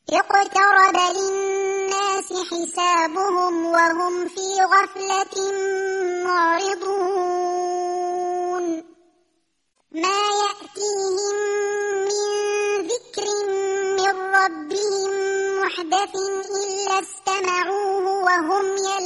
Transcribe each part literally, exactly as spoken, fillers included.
اقترب للناس حسابهم وهم في غفلة معرضون ما يأتيهم من ذكر من ربهم محدث إلا استمعوه وهم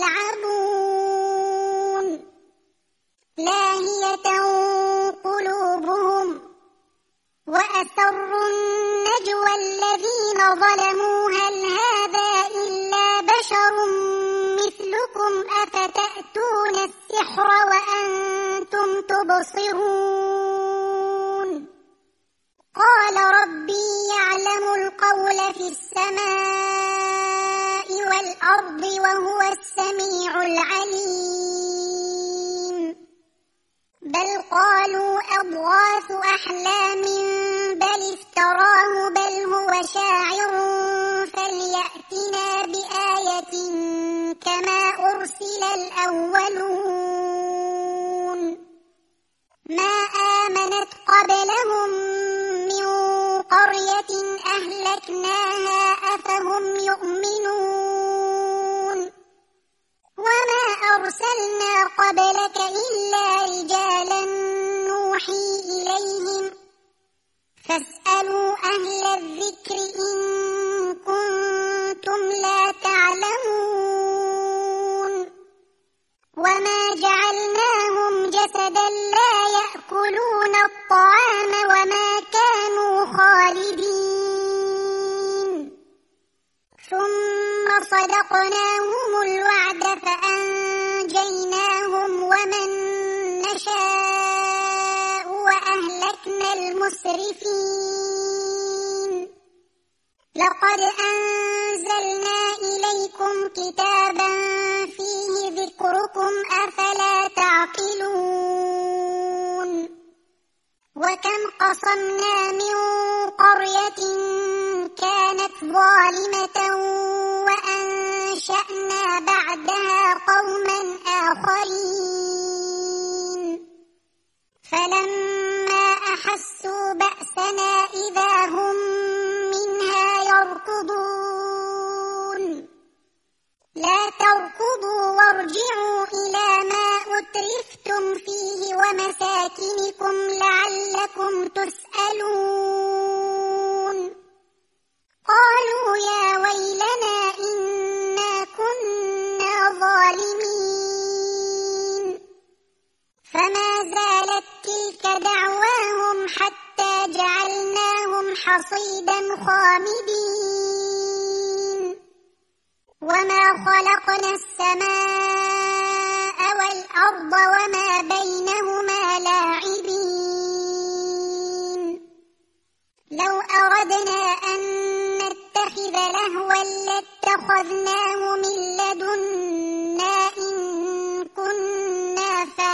يلعبون لاهية قلوبهم وأسروا النجوى الذين ظلموا هل هذا إلا بشر مثلكم أفتأتون السحر وأنتم تبصرون قال ربي يعلم القول في السماء والأرض وهو السميع العليم بل قالوا أضغاث أحلام بل افتراه بل هو شاعر فليأتنا بآية كما أرسل الأولون ما آمنت قبلهم من قرية أهلكناها أفهم يؤمنون وما أرسلنا قبلك إلا رجالا نوحي إليهم فاسألوا أهل الذكر إن كنتم لا تعلمون وما جعلناهم جسدا لا يأكلون الطعام وما كانوا خالدين ثم صدقناهم الوعد فأنجيناهم ومن نشاء وأهلكنا المسرفين لقد أنزلنا إليكم كتابا فيه ذكركم أفلا تعقلون وكم قصمنا من قرية كانت ظالمة وأنشأنا بعدها قوما آخرين فلما أحسوا بأسنا إذا هم منها يركضون لا تركضوا وارجعوا إلى ما أترفتم فيه ومساكنكم لعلكم تسألون قالوا يا ويلنا إنا كنا ظالمين فما زالت تلك دعواهم حتى جعلناهم حصيدا خامدين وما خلقنا السماء والأرض وما بينهما لاعبين لو أردنا أن نتخذ لهوا لاتخذناه من لدنا إن كنا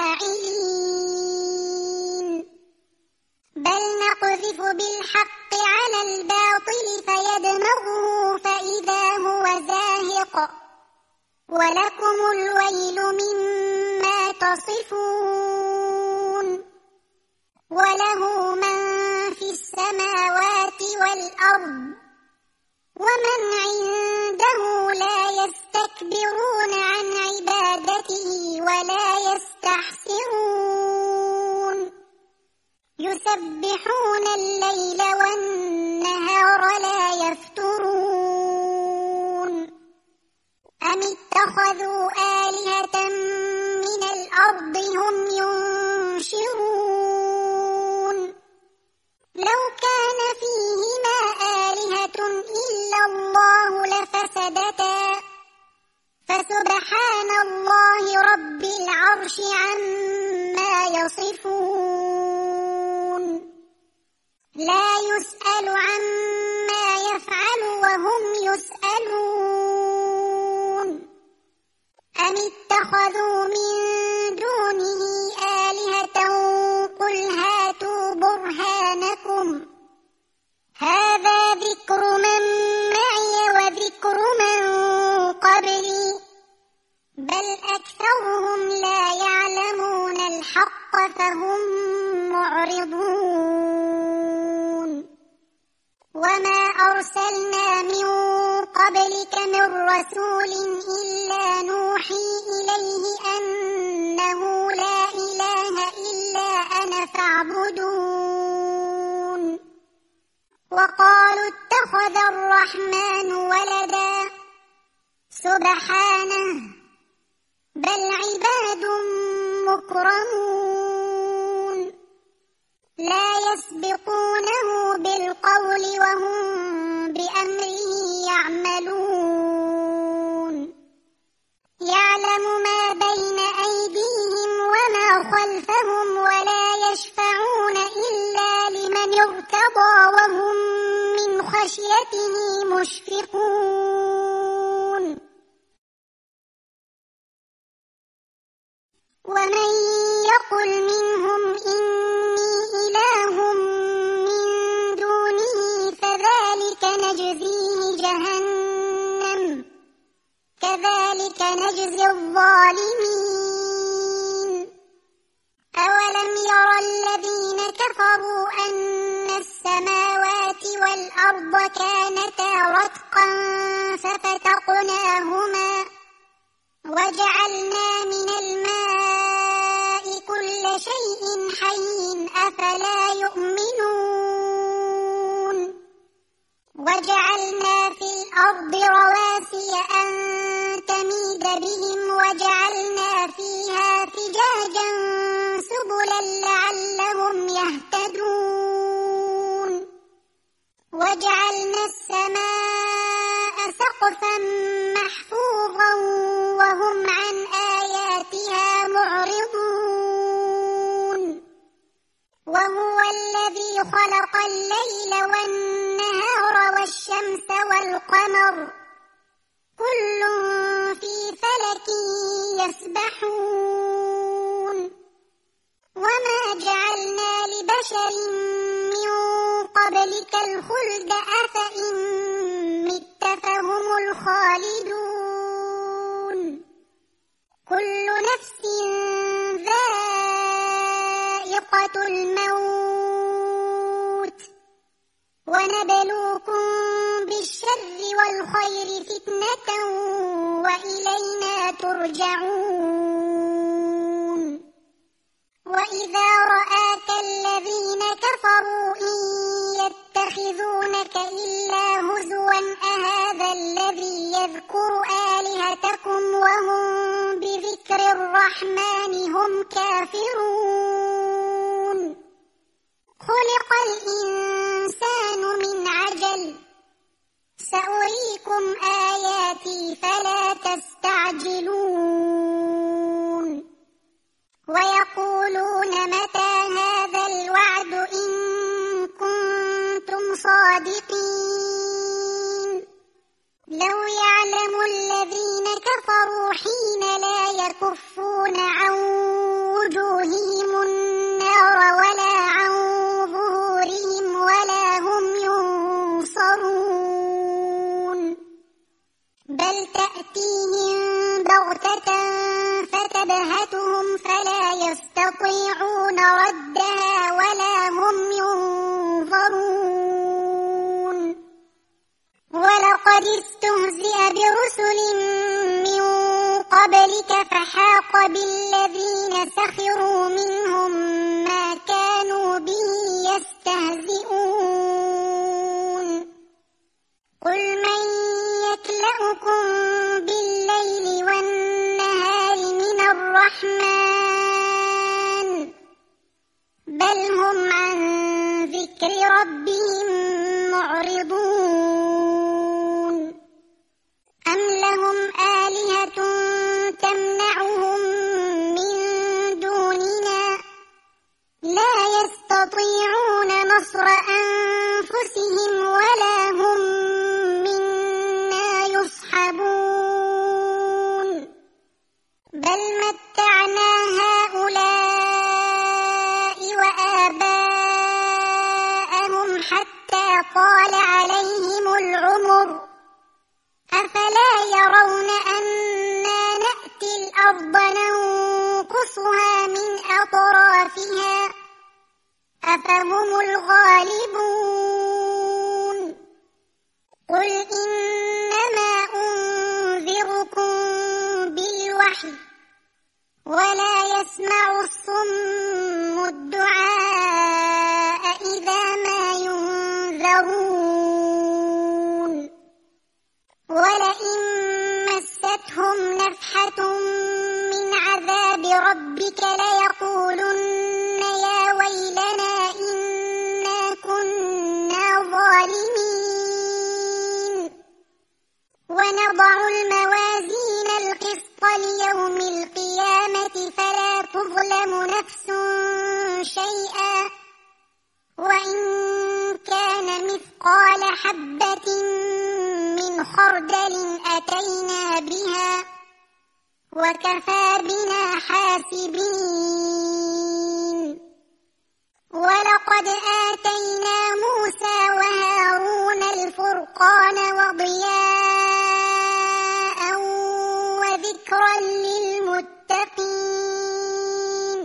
فاعلين بل نقذف بالحق على الباطل فيدمغه فإذا هو زاهق ولكم الويل مما تصفون وله من في السماوات والأرض ومن عنده لا يستكبرون عن عبادته ولا يستحسرون يسبحون الليل والنهار لا يفترون أم اتخذوا آلهة من الأرض هم ينشرون لو كان فيهما آلهة إلا الله لفسدتا فسبحان الله رب العرش عما يصفون لا يسأل عما يفعل وهم يسألون أم اتخذوا من دونه آلهة قل هاتوا برهانكم هذا ذكر من معي وذكر من قبلي بل أكثرهم لا يعلمون الحق فهم معرضون وما أرسلنا من قبلك من رسول إلا نوحي إليه أنه لا إله إلا أنا فاعبدون وقالوا اتخذ الرحمن ولدا سبحانه بل عباد مكرمون لا يسبقونه بالقول وهم بأمره يعملون يعلم ما بين أيديهم وما خلفهم ولا يشفعون إلا لمن ارتضى وهم من خشيته مشفقون ومن يقل منهم إني إله من دونه فذلك نجزيه جهنم كذلك نجزي الظالمين أولم يرى الذين كفروا أن السماوات والأرض كانتا رتقا ففتقناهما وجعلنا من الماء كل شيء حي أفلا يؤمنون وجعلنا في الأرض رواسي أن تميد بهم وجعلنا فيها فجاجا سبلا لعلهم يهتدون وجعلنا السماء سقفا محفوظا وهم عن آياتها معرضون وهو الذي خلق الليل والنهار والشمس والقمر كل في فلك يسبحون وما جعلنا لبشر من قبلك الخلد أفإن مت فهم الخالدون كل نفس ذائقة الموت ونبلوكم بالشر والخير فتنة وإلينا ترجعون وإذا رآك الذين كفروا إن يتخذونك إلا هزوا أهذا الذي يذكر آلهتكم وهم بذكر الرحمن هم كافرون خلق الإنسان من عجل سأريكم آياتي فلا تستعجلون ويقولون متى هذا الوعد إن كنتم صادقين لو يعلم الذين كفروا حين لا يكفون عن وجوههم النار ولا عن ظهورهم ولا هم ينصرون بل تأتيهم بغتة فتبهتهم فلا يستطيعون ردها ولا هم ينظرون ولقد استهزئ برسل من قبلك فحاق بالذين سخروا منهم ما كانوا به يستهزئون قل من يكلؤكم بالليل والنهار من الرحمن بل هم عن ذكر ربهم معرضون أم لهم آلهة تمنعهم من دوننا لا يستطيعون نصر أنفسهم ولا هم منا يصحبون بل متعنا هؤلاء وآباءهم حتى طال عليهم العمر أفلا يرون أنا نأتي الأرض ننقصها من أطرافها أفهم الغالبون قل إنما الصباح ولا يسمع الصم الدعاء إذا ما ينذرون ولئن مستهم نفحة من عذاب ربك ليقولن يا ويلنا إنا كنا ظالمين ونضع الموازين القسط ليوم القيامة فلا تظلم نفس شيئا وإن كان مثقال حبة من خردل أتينا بها وكفى بنا حاسبين ولقد آتينا موسى وهارون الفرقان وضياء وذكرا للمتقين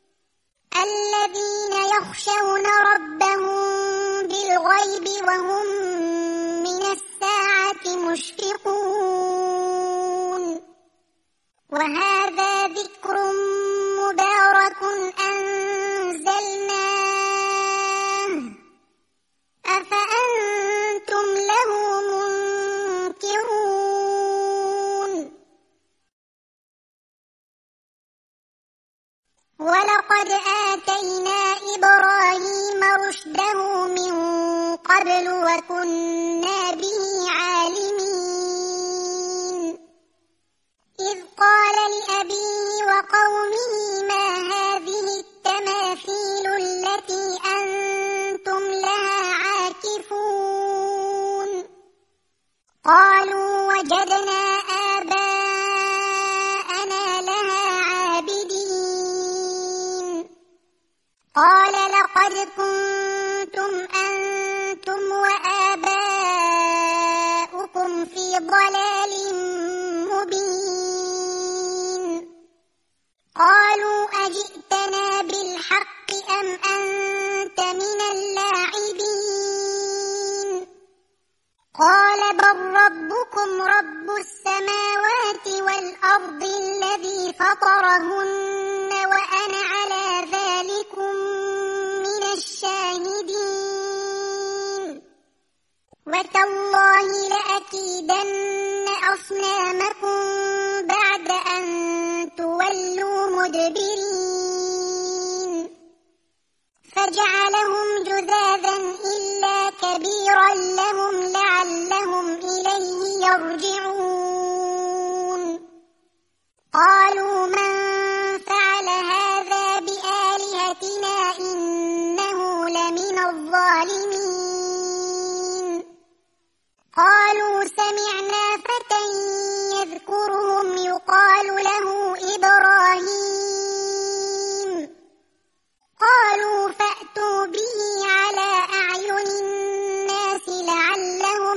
الذين يخشون ربهم بالغيب وهم من الساعة مشفقون وهذا ذكر مبارك أنزلناه أفأنتم له منكرون ولقد آتينا إبراهيم رشده من قبل وكنا به عالمين إذ قال لأبيه وقومه ما هذه التماثيل التي أنتم لها عاكفون قالوا وجدنا آباءنا لها عابدين قال لقد كنتم أنتم وآباؤكم في ضلال مبين قالوا أجئتنا بالحق أم أنت من اللاعبين قال بل ربكم رب السماوات والأرض الذي فطرهن وأنا على ذلكم من الشاهدين وتالله لأكيدن أصنامكم بعد أن تولوا مدبرين فجعلهم جذاذا إلا كبيرا لهم لعلهم إليه يرجعون قالوا من فعل هذا بآلهتنا إنه لمن الظالمين قالوا سمعنا فتى يذكرهم يقال له إبراهيم قالوا فأتوا به على أعين الناس لعلهم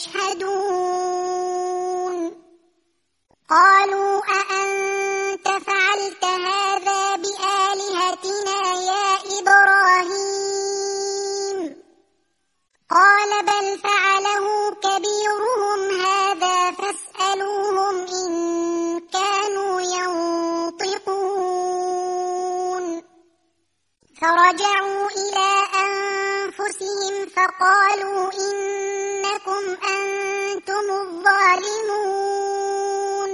يشهدون قالوا أأنت فعلت هذا بآلهتنا يا إبراهيم قال بل فعله كبيرهم هذا فاسألوهم إن كانوا ينطقون فرجعوا إلى أنفسهم فقالوا إنكم أنتم الظالمون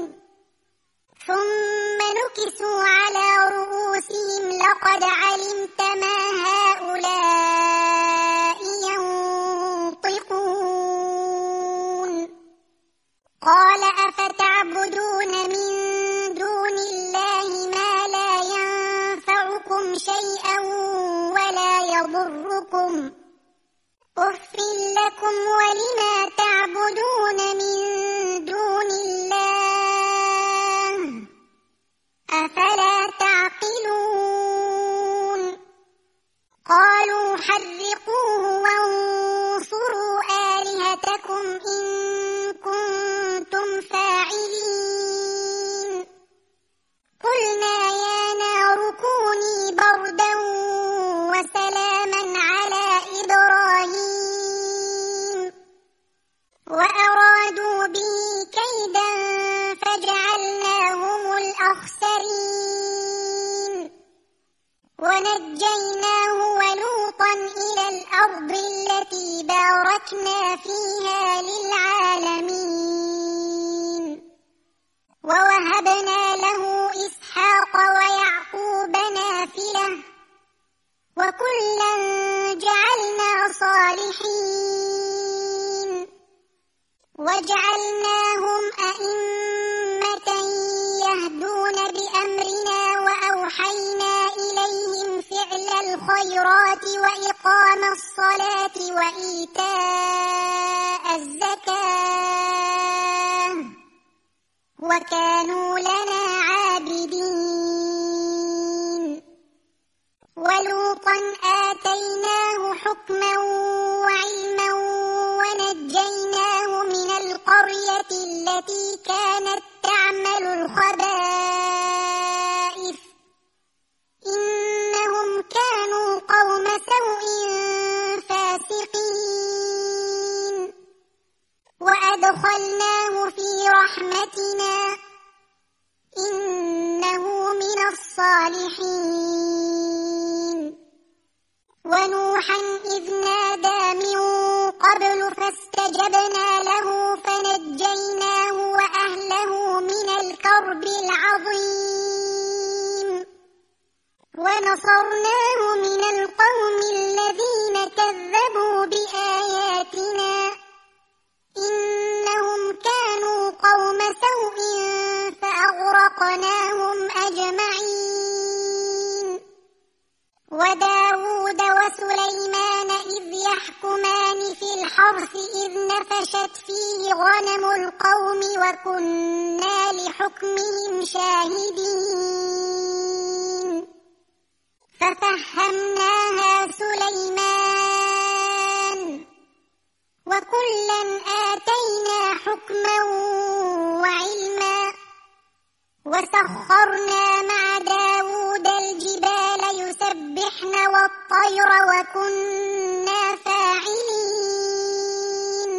ثم نكسوا على رؤوسهم لقد علمت ما هؤلاء ينطقون قال أفتعبدون من دون الله ما لا ينفعكم شيئا ولا يضركم أف لكم ولما تعبدون من دون الله أفلا تعقلون قالوا حرقوه وانصروا آلهتكم إن كنتم فاعلين قلنا يا نار كوني بردا وسلاما على إبراهيم وأ الأرض التي باركنا فيها للعالمين ووهبنا له إسحاق ويعقوب نافلة وكلا جعلنا صالحين وجعلناهم أئمة يهدون بأمرنا وأوحينا إليهم فعل الخيرات وإقام الصلاة وإيتاء الزكاة وكانوا لنا عابدين ولوطا آتيناه حكما وعلما ونجيناه من القرية التي كانت تعمل الخبائث إنهم كانوا قوم سوء فاسقين وأدخلناه في رحمتنا إنه من الصالحين ونوحا إذ نادى من قبل فاستجبنا له فنجيناه وأهله من الكرب العظيم ونصرناه من القوم الذين كذبوا بآياتنا إنهم كانوا قوم سوء فأغرقناهم أجمعين وداود وسليمان إذ يحكمان في الحرث إذ نفشت فيه غنم القوم وكنا لحكمهم شاهدين ففهمناها سليمان وكلا آتينا حكما وعلما وسخرنا مع داود الجبال يسبحن والطير وكنا فاعلين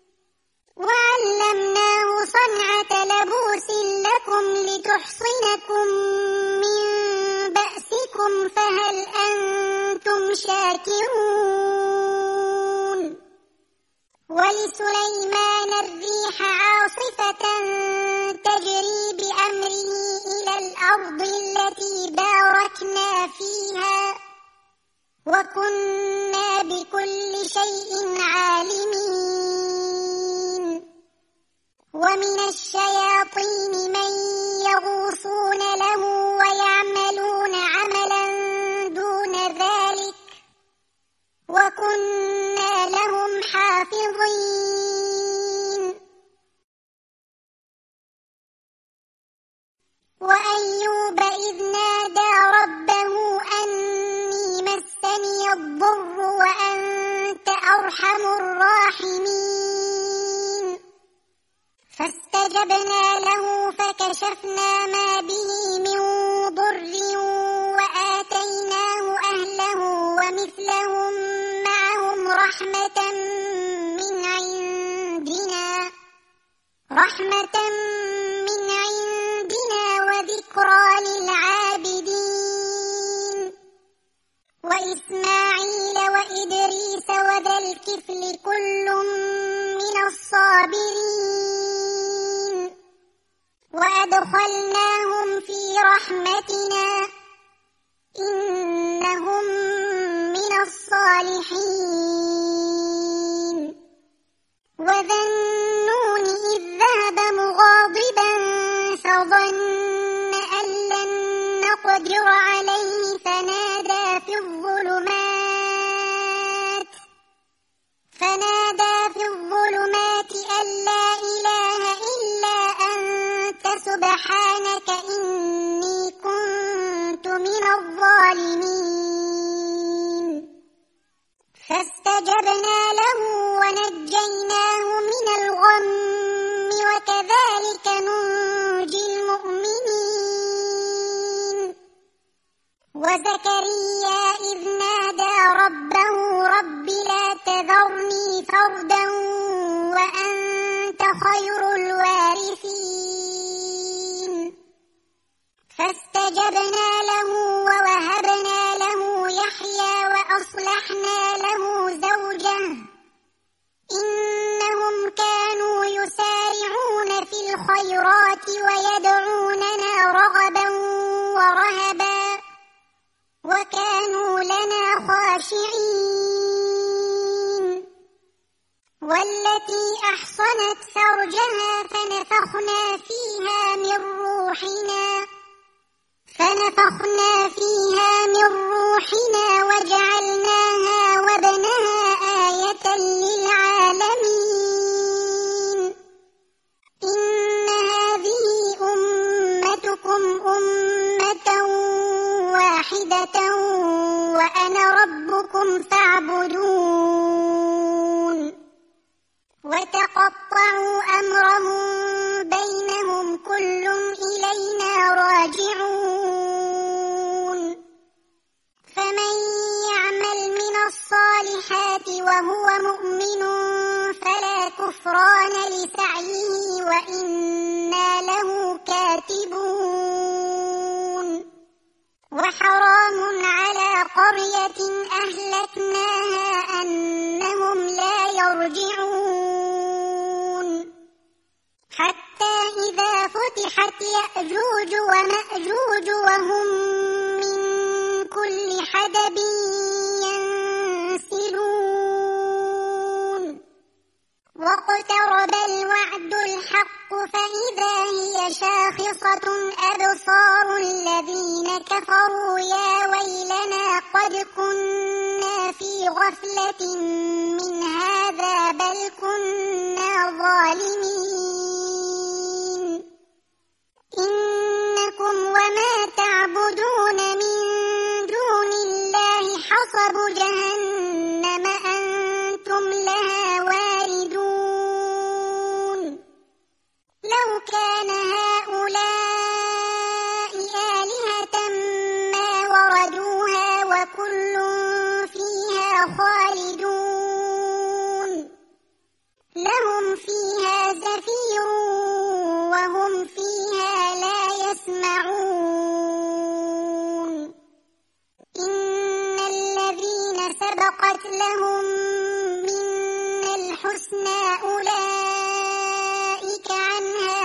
وعلمناه صنعة لبوس لكم لتحصنكم من بأسكم فهل أنتم شاكرون ولسليمان الريح عاصفة تجري بأمره إلى الأرض التي باركنا فيها وكنا بكل شيء عالمين ومن الشياطين من يغوصون له ويعملون عملا دون ذلك وكنا لهم حافظين وأيوب إذ نادى ربه أني مسني الضر وأنت أرحم الراحمين فاستجبنا له فكشفنا ما به من ضر وآتيناه أهله ومثلهم معهم رحمة من عندنا رحمة من عندنا وذكرى للعابدين وإسماعيل وإدريس وذا الكفل كل من الصابرين وأدخلناهم في رحمتنا إنهم من الصالحين وذا النون إذ ذهب مغاضبا فظن أن لن نقدر عليه فنادى في الظلمات فنادى في الظلمات أن لا إله إلا أنت سبحانك إني كنت من الظالمين فاستجبنا له ونجيناه من الغم وكذلك ننجي المؤمنين وزكريا إذ نادى ربه رب لا تذرني فردا وأنت خير الوارثين فاستجبنا له ووهبنا له يحيى وأصلحنا فأصلحنا له زوجه إنهم كانوا يسارعون في الخيرات ويدعوننا رغبا ورهبا وكانوا لنا خاشعين والتي أحصنت فرجها فنفخنا فيها من روحنا فنفخنا فيها من روحنا وجعلناها وابنها آية للعالمين إن هذه أمتكم أمة واحدة وأنا ربكم فاعبدون وتقطعوا أمرهم بينهم كل إلينا راجعون فمن يعمل من الصالحات وهو مؤمن فلا كفران لسعيه وإنا له كاتبون وحرام على قرية أهلكناها أنهم لا يرجعون حتى إذا فتحت يأجوج ومأجوج وهم من كل حدب ينسلون واقترب الوعد الحق فإذا هي شاخصة أبصار الذين كفروا يا ويلنا قد كنا في غفلة من هذا بل كنا ظالمين إنكم وما تعبدون من دون الله حصب جهنم أنتم لها واردون لو كان هؤلاء آلهة ما وردوها وكل فيها خالدون لهم فيها زفير وهم فيها لا يسمعون إن الذين سبقت لهم منا الحسنى أولئك عنها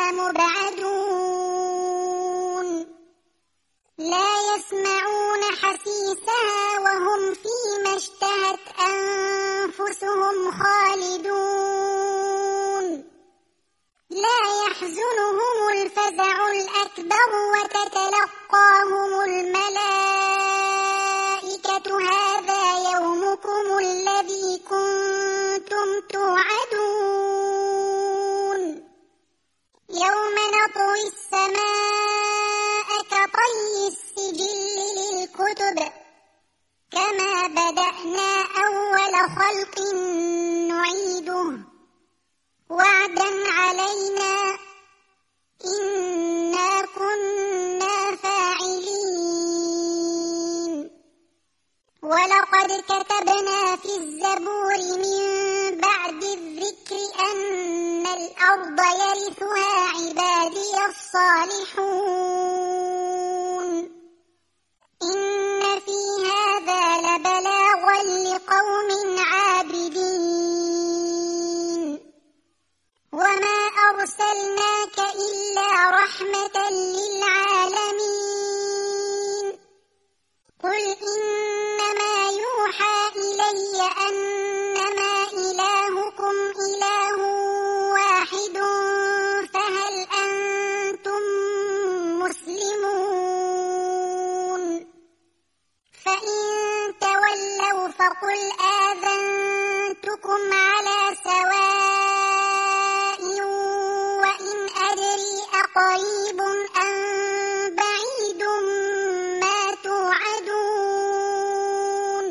مبعدون لا يسمعون حسيسها وهم فيما اشتهت أنفسهم خالدون لا يحزنهم الفزع الأكبر وتتلقاهم الملائكة هذا يومكم الذي كنتم توعدون يوم نطوي السماء كطي السجل للكتب كما بدأنا أول خلق نعيده وعدا علينا إنا كنا فاعلين ولقد كتبنا في الزبور من بعد الذكر أن الأرض يرثها عبادي الصالحون إن في هذا لبلاغا لقوم عابدين وما أرسلناك إلا رحمة للعالمين قل إنما يوحى إلي أنما إلهكم إله واحد فهل أنتم مسلمون فإن تولوا فقل آذنتكم على سواء وإن أدري أقريب أم بعيد ما توعدون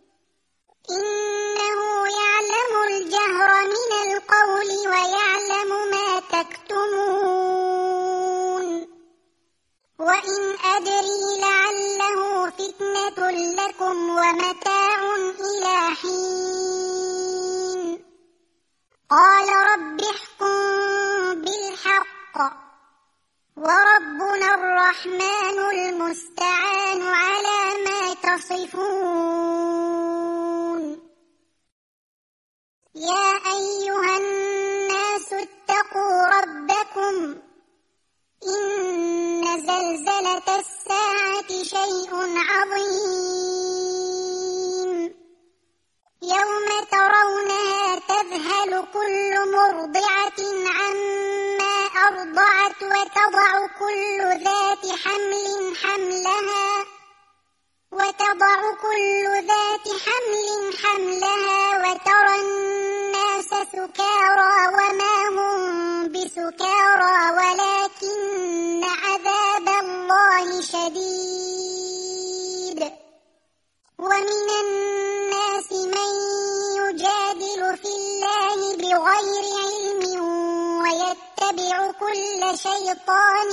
إنه يعلم الجهر من القول ويعلم ما تكتمون وإن أدري لعله فتنة لكم ومتاع إلى حين قال رب احكم بالحق وربنا الرحمن المستعان على ما تصفون يا أيها الناس اتقوا ربكم إن زلزلة الساعة شيء عظيم يوم ترونها تذهل كل مرضعة عما أرضعت وتضع كل ذات حمل حملها وتضع كل ذات حمل حملها وترى الناس سكارى وما هم بسكارى ولكن عذاب الله شديد ومن الناس من يجادل في الله بغير علم ويتبع كل شيطان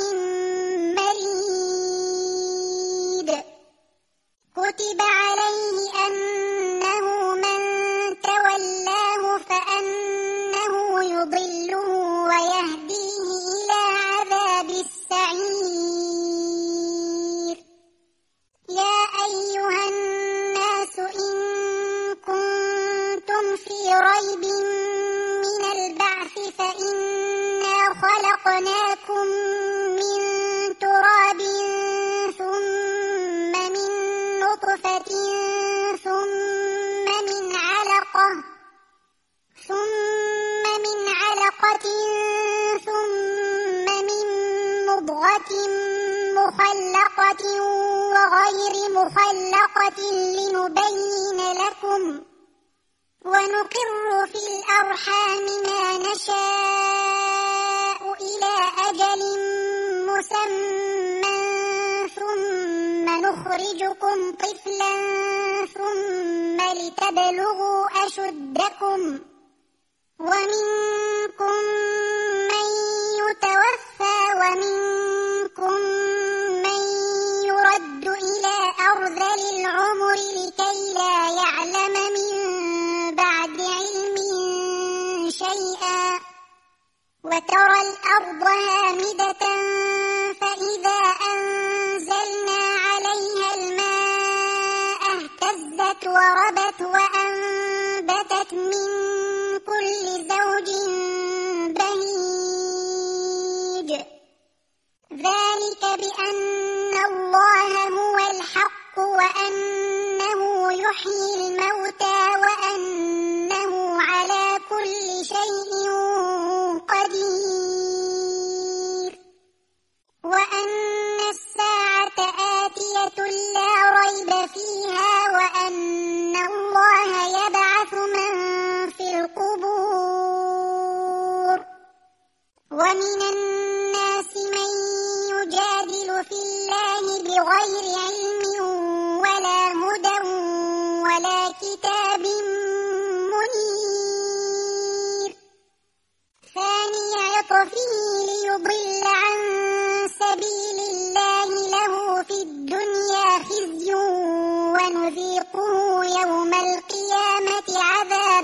مريد كتب عليه أنه من تولاه فأنه يضله ويهديه إلى عذاب السعير يا أيها الناس إن كنتم في ريب من البعث فإنا خلقناكم من تراب ثم من نطفة ثم من علقة ثم من علقة ثم من مضغة مخلقة وغير مخلقة لنبين لكم ونقر في الأرحام ما نشاء إلى أجل مسمى ثم نخرجكم طفلا ثم لتبلغوا أشدكم ومنكم من يتوفى ومنكم من يرد إلى أرذل العمر لكي لا يعلم من بعد علم شيئا وترى الأرض هامدة فإذا أنزلنا عليها الماء اهتزت وربت وأنبتت من كل زوج بهيج ذلك بأن الله هو الحق وأنه يحيي الموتى وأنه على كل شيء قدير وأن الساعة آتية لا ريب فيها وأن الله يبعث من في القبور ومن الناس من يجادل في الله بغير علم ولا هدى ولا كتاب منير ثاني عطفه ليضل عن سبيل الله له في الدنيا خزي ونذيقه يوم القيامة عذاب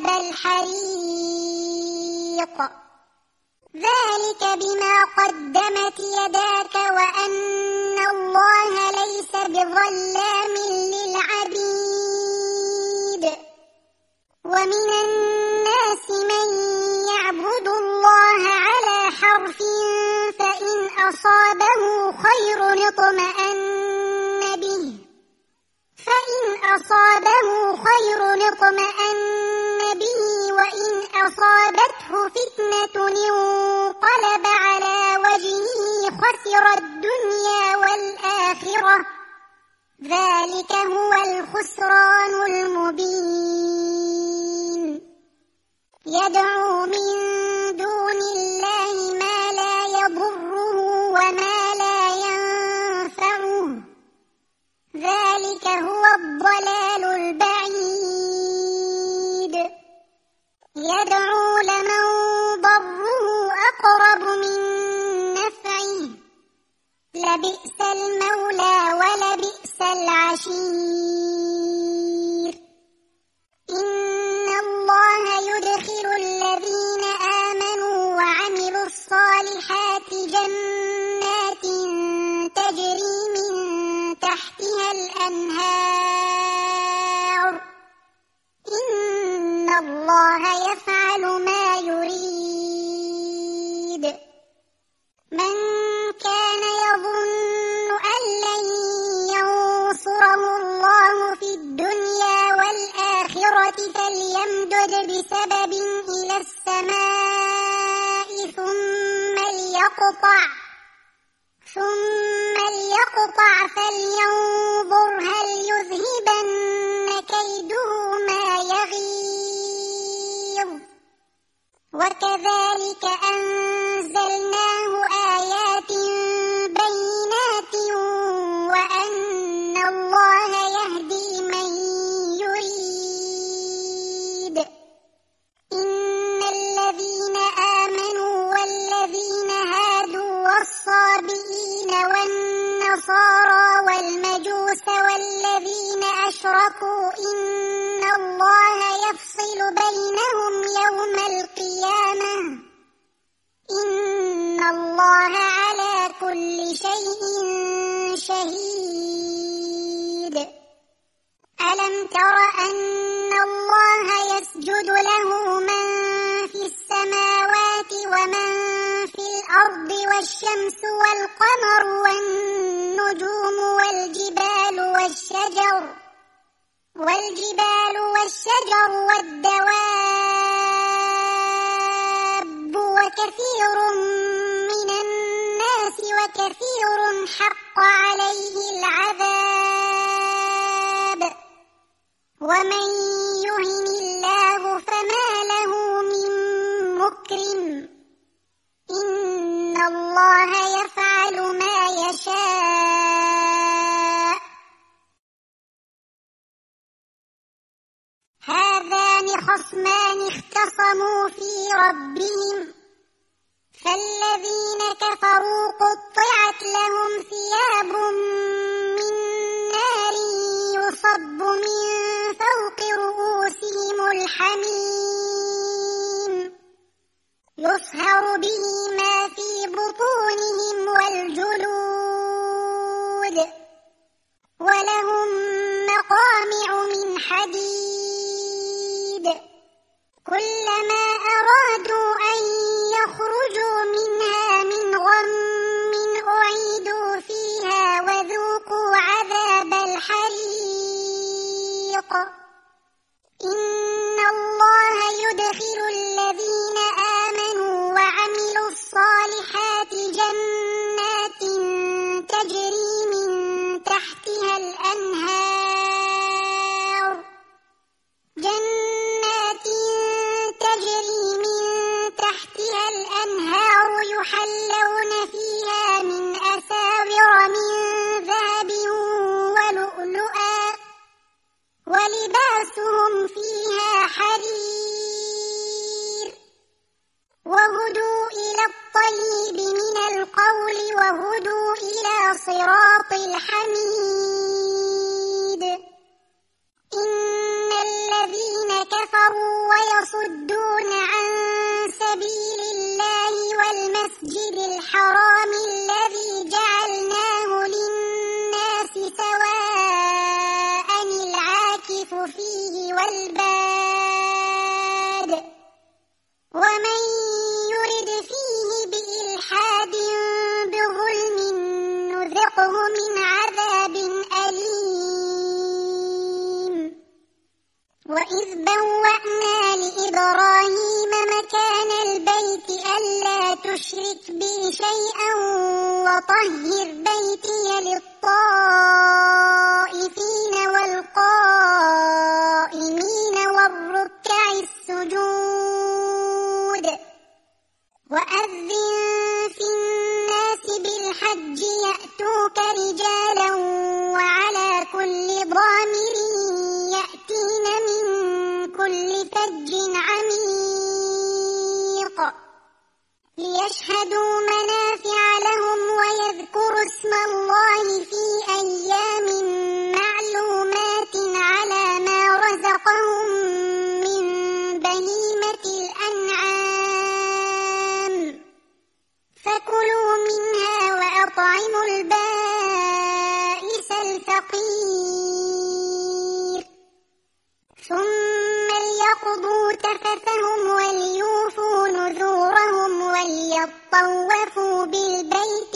الحريق ذلك بما قدمت يداك وأن الله ليس بظلام للعبيد ومن الناس من يعبد الله على حرف فإن أصابه خير اطمأن به فإن أصابه خير اطمأن به وإن أصابته فتنة انقلب على وجهه خسر الدنيا والآخرة ذلك هو الخسران المبين يدعو من دون الله ما لا يضره وما لا ينفعه ذلك هو الضلال البعيد يدعو لمن ضره أقرب من نفعه لبئس المولى ولبئس العشير إن الله يدخل الذين آمنوا وعملوا الصالحات جنات تجري من تحتها الأنهار إن الله يفعل من كان يظن أن لن ينصره الله في الدنيا والآخرة فليمدد بسبب إلى السماء ثم ليقطع ثم ليقطع فلينظر هل يذهبن كيده ما يغيظ وكذلك أنزلناه آيات بينات وأن الله يهدي من يريد إن الذين آمنوا والذين هادوا والصابئين والنصارى والمجوس والذين أشركوا إن الله يفصل بينهم يوم القيامة إن الله على كل شيء شهيد ألم تر أن الله يسجد له من في السماوات ومن في الأرض والشمس والقمر والنجوم والجبال والشجر والجبال والشجر والدواب وكثير من الناس وكثير حق عليه العذاب ومن يهن الله فما له من مكرم إن الله يفعل ما يشاء هذان خصمان اختصموا في ربهم فالذين كفروا قطعت لهم ثياب من نار يصب من فوق رؤوسهم الحميم يصهر به ما في بطونهم والجلود ولهم مقامع من حديد كلما أرادوا أن يخرجوا منها من غم أعيدوا فيها وذوقوا عذاب الحريق إن الله يدخل الذين آمنوا وعملوا الصالحات جنات تجري من تحتها الأنهار جنات تجري من تحتها الأنهار يحلون فيها من أساور من ذهب ولؤلؤا ولباسهم فيها حرير وهدوا إلى الطيب من القول وهدوا إلى صراط الحميد إن الذين كفروا ويصدون عن سبيل الله والمسجد الحرام الذي جعلناه للناس سواء العاكف فيه والباد ومن يرد فيه بإلحاد بظلم نذقه من عذاب أليم وإذ بوأنا لإبراهيم مكان البيت ألا تشرك بي شيئا وطهر بيتي للطائفين والقائمين والركع السجود وأذن في الناس بالحج يأتوك رجالا وعلى كل ضامر يأتين من كل فج عميق ليشهدوا منافع لهم ويذكروا اسم الله في أيام معلومات على ما رزقهم من بهيمة الأنعام فكلوا منها وأطعموا البائس الفقير ثم ليقضوا تفثهم وليوفوا نذورهم وليطلعوا طوفوا بالبيت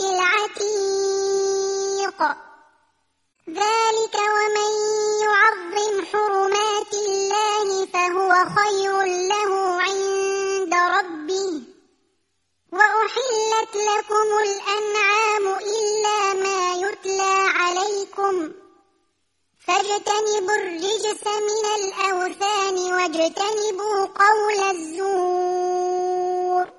العتيق ذلك ومن يعظم حرمات الله فهو خير له عند ربه وأحلت لكم الأنعام إلا ما يتلى عليكم فاجتنبوا الرجس من الأوثان واجتنبوا قول الزور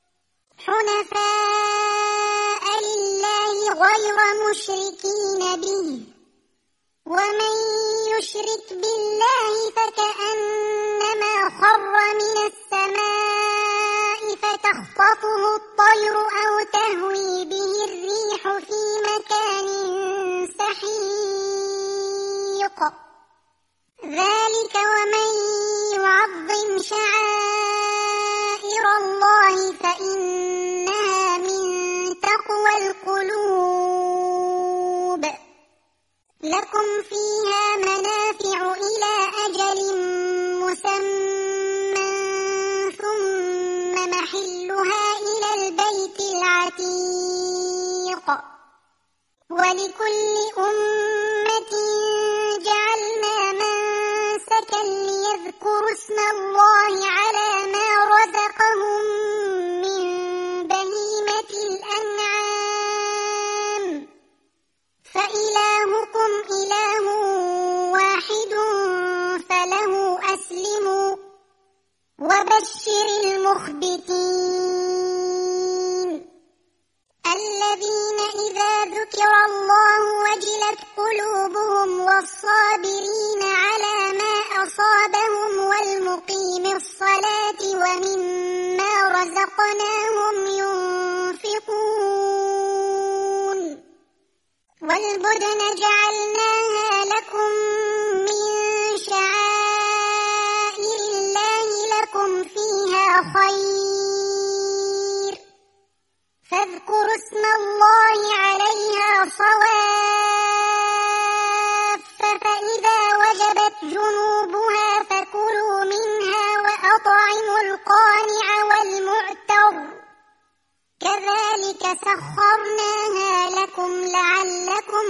حنفاء لله غير مشركين به ومن يشرك بالله فكأنما خر من السماء فتخطفه الطير أو تهوي به الريح في مكان سحيق ذلك ومن يعظم شعائر الله فإنها من تقوى القلوب لكم فيها منافع إلى أجل مسمى ثم محلها إلى البيت العتيق ولكل أمة جعلنا منسكا ليذكروا اسم الله على ما رزقهم من بهيمة الأنعام فإلهكم إله واحد فله أسلموا وبشر المخبتين الذين إذا ذكر الله وجلت قلوبهم والصابرين على ما أصابهم والمقيم الصلاة ومما رزقناهم ينفقون والبدن جعلناها لكم من شعائر الله لكم فيها خير فاذكروا اسم الله عليها صواف فإذا وجبت جنوبها فكلوا منها وأطعموا القانع والمعتر كذلك سخرناها لكم لعلكم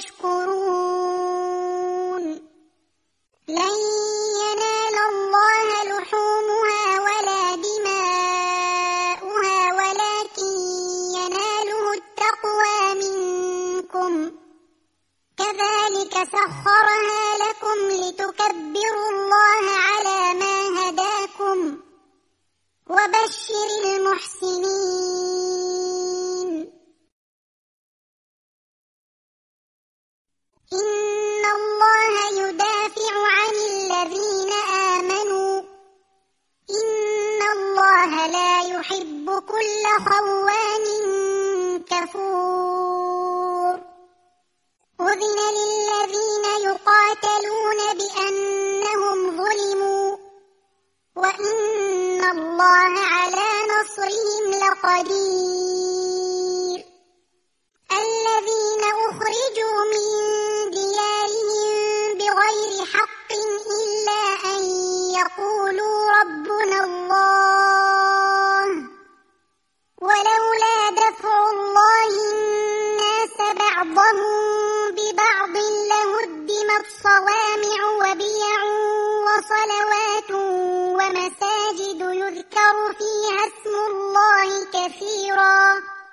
تشكرون لن ينال الله لحومها ولا دماؤها ولكن يناله التقوى منكم كذلك سخرها لكم لتكبروا الله على ما هداكم وبشر المحسنين إن الله يدافع عن الذين آمنوا إن الله لا يحب كل خوان كفور أذن للذين يقاتلون بأنهم ظلموا وإن الله على نصرهم لقدير الذين أخرجوا من ديارهم بغير حق إلا أن يقولوا ربنا الله ولولا دفع الله الناس بعضهم ببعض لهدمت صوامع وبيع وصلوات ومساجد يذكر فيها اسم الله كثيرا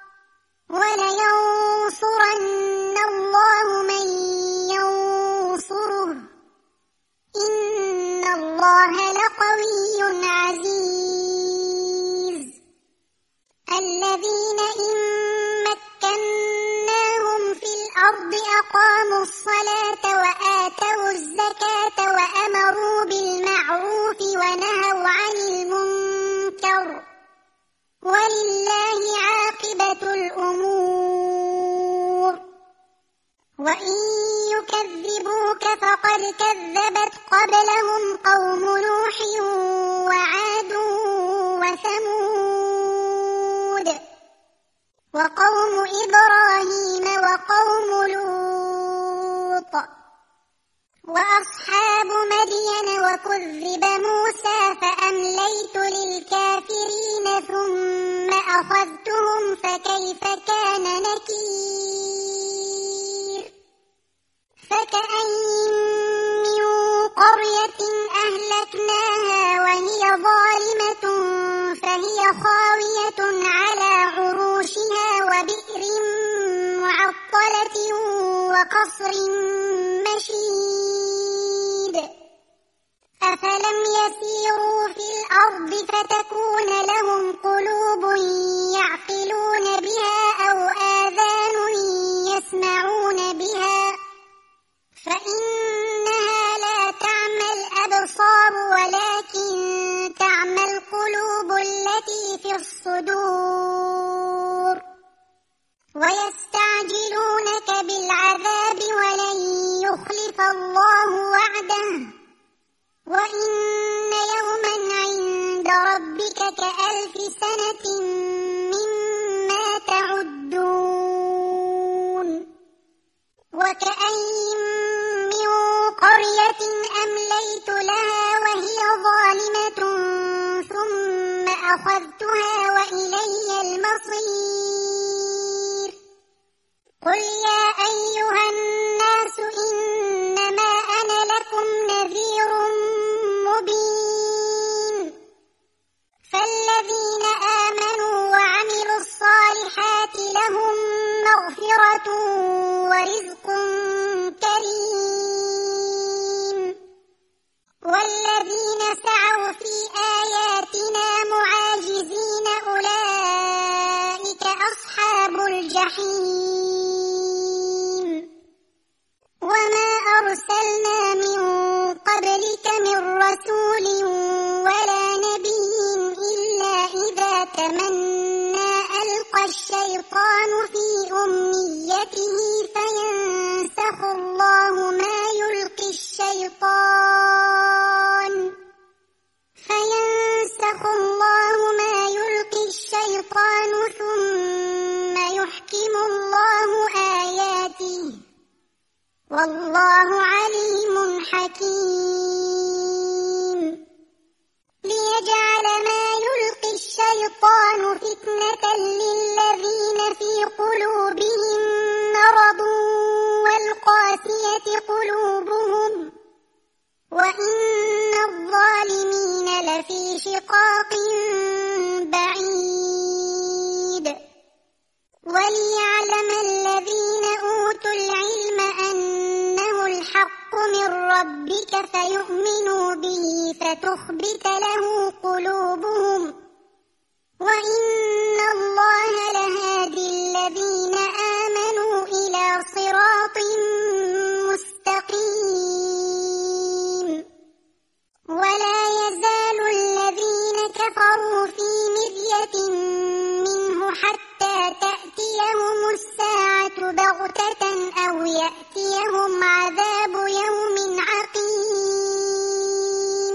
ولينصرن الله من ينصره إن الله لقوي عزيز الذين إن مكناهم في الأرض أقاموا الصلاة وآتوا الزكاة وأمروا بالمعروف ونهوا عن المنكر ولله عاقبة الأمور وإن يكذبوك فقد كذبت قبلهم قوم نوح وعاد وثمود وقوم إبراهيم وقوم لوط وأصحاب مدين وكذب موسى فأمليت للكافرين ثم أخذتهم فكيف كان نكير فكأين من قرية أهلكناها وهي ظالمة فهي خاوية على عروشها وبئر معطلة وقصر مشيد أفلم يسيروا في الأرض فتكون لهم قلوب يعقلون بها أو آذان يسمعون بها فإنها لا تعمى الأبصار ولكن تعمى القلوب التي في الصدور ويستعجلونك بالعذاب ولن يخلف الله وعده وإن يوما عند ربك كألف سنة مما تعدون وكأين من قرية أمليت لها وهي ظالمة ثم أخذتها وإلي المصير قل يا أيها الناس إنما أنا لكم نذير مبين فالذين آمنوا وعملوا الصالحات لهم مغفرة ورزق كريم والذين سعوا في آياتنا معاجزين أولئك أصحاب الجحيم وما أرسلنا من قبلك من رسول ولا نبي إلا إذا تمنى ألقى الشيطان في أمنيته فينسخ الله ما يلقي الشيطان فينسخ الله ما يلقي الشيطان ثم يحكم الله آياته والله عليم حكيم ليجعل ما يلقي الشيطان فتنة للذين في قلوبهم مرض والقاسية قلوبهم وإن الظالمين لفي شقاق بعيد وليعلم الذين أوتوا العلم أنه الحق من ربك فيؤمنوا به فتخبت له قلوبهم وإن الله لهادي الذين آمنوا إلى صراط مستقيم ولا يزال الذين كفروا في مرية منه حتى تأتيهم الساعة بغتة أو يأتيهم عذاب يوم عقيم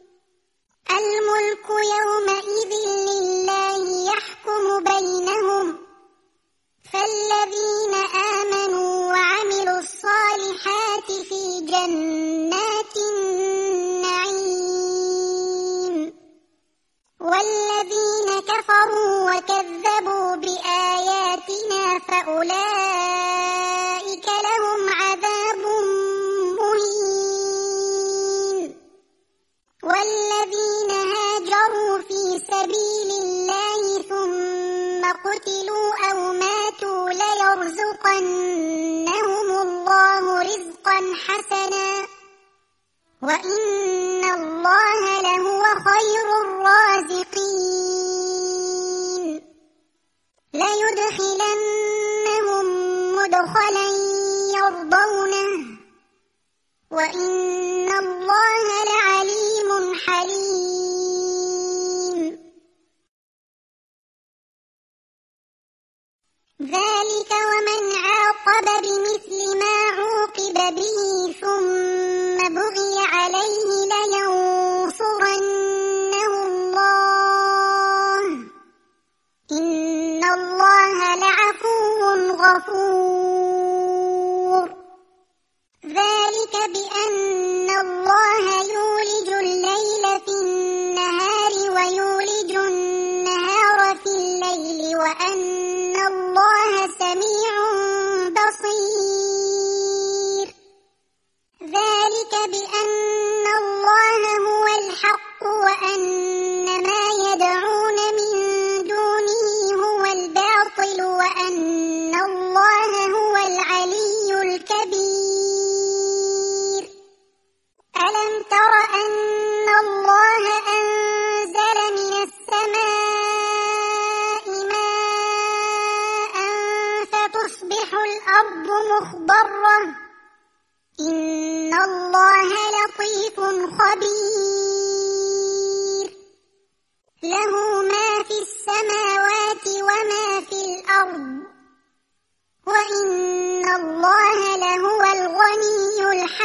الملك يومئذ لله يحكم بينهم فالذين آمنوا وعملوا الصالحات في جنات النعيم والذين كفروا وكذبوا بآياتنا فأولئك لهم عذاب مهين والذين هاجروا في سبيل الله ثم قتلوا أو ماتوا ليرزقنهم الله رزقا حسنا وإن الله لهو خير الرازقين ليدخلنهم مدخلا يرضونه وإن الله لعليم حليم ذلك ومن عاقب بمثل ما عوقب به ثم بغي عليه لينصرنه الله إن الله لعفو غفور ذلك بأن وأن الله سميع بصير ذلك بأن الله هو الحق وأن ما يدعون من دونه هو الباطل وأن الله هو العلي الكبير ألم تر أن الله أنزل من السماء ماء فتصبح الأرض مخضرة إن الله لطيف خبير له ما في السماوات وما في الأرض وإن الله لهو الغني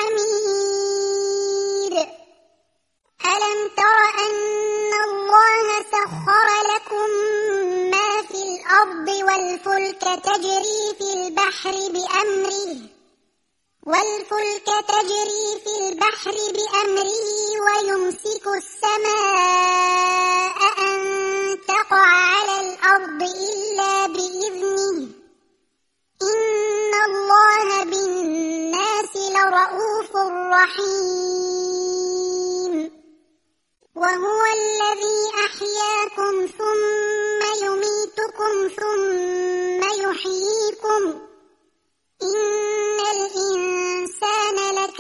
الحميد ألم تر أن الله سخر لكم ما في الأرض والفلك تجري في البحر بأمره والفلك تجري في البحر بأمره ويمسك السماء أن تقع على الأرض إلا بإذنه إن الله بالناس لرءوف رحيم وهو الذي أحياكم ثم يميتكم ثم يحييكم إن الإنسان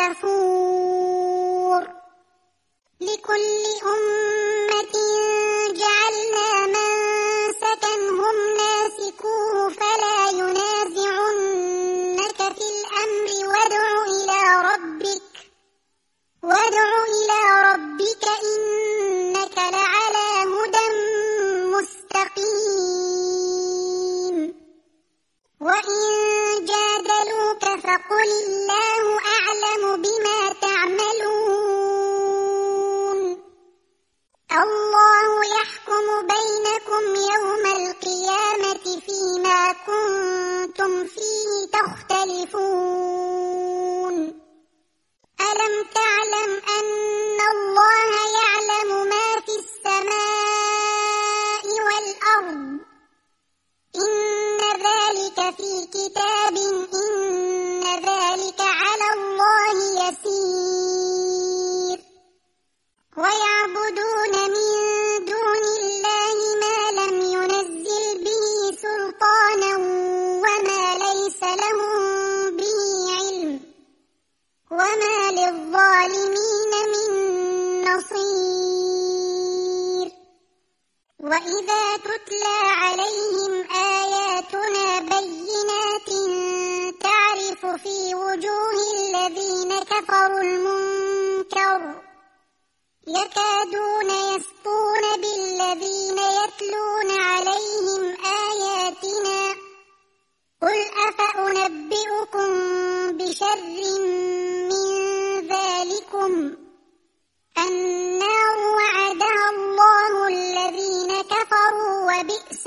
لكفور لكل أمة جعلنا منسكا هم ناسكوه فلا ينازعنك في الأمر وادع إلى ربك وادع إلى ربك إنك لعلى هدى مستقيم وإن جادلوك فقل الله أعلم بما تعملون الله يحكم بينكم يوم القيامة فيما كنتم فيه تختلفون ألم تعلم أن الله يعلم ما في السماء والأرض إن ذلك في كتاب إن ذلك على الله يسير ويعبدون من دون الله ما لم ينزل به سلطانا وما ليس لهم به علم وما للظالمين من نصير وإذا تتلى عليهم آياتنا بينات تعرف في وجوه الذين كفروا المنكر يكادون يسطون بالذين يتلون عليهم آياتنا قل أفأنبئكم بشر من ذلكم النار وعدها الله الذين كفروا وبئس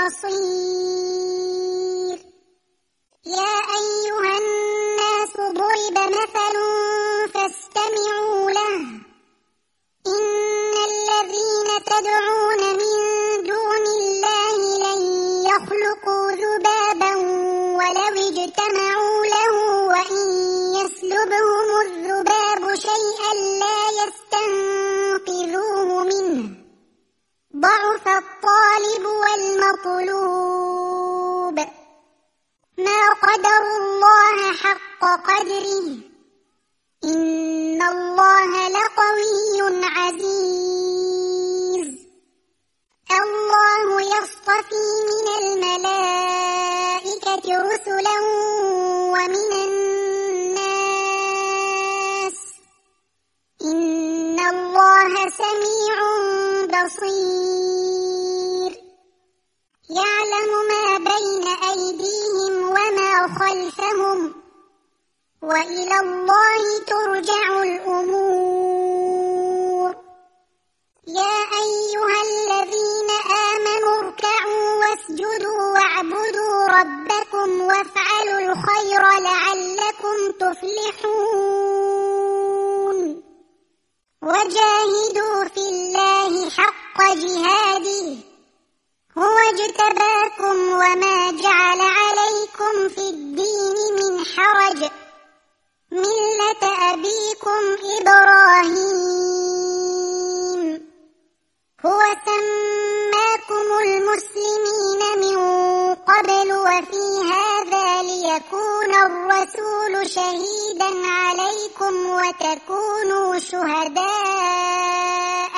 المصير يا أيها الناس ضرب مثل فاستمعوا له إن الذين تدعون من دون الله لن يخلقوا ذبابا ولو اجتمعوا له وإن يسلبهم الذباب شيئا لا يستنقذوه منه ضعف الطالب والمطلوب ما قدروا الله حق قدره إن الله لقوي عزيز الله يصطفي من الملائكة رسلا ومن الناس إن الله سميع بصير يعلم ما بين أيديهم وما خلفهم وإلى الله ترجع الأمور يا أيها الذين آمنوا اركعوا واسجدوا واعبدوا ربكم وافعلوا الخير لعلكم تفلحون وجاهدوا في الله حق جهاده هو اجتباكم ويكون الرسول شهيدا عليكم وتكونوا شهداء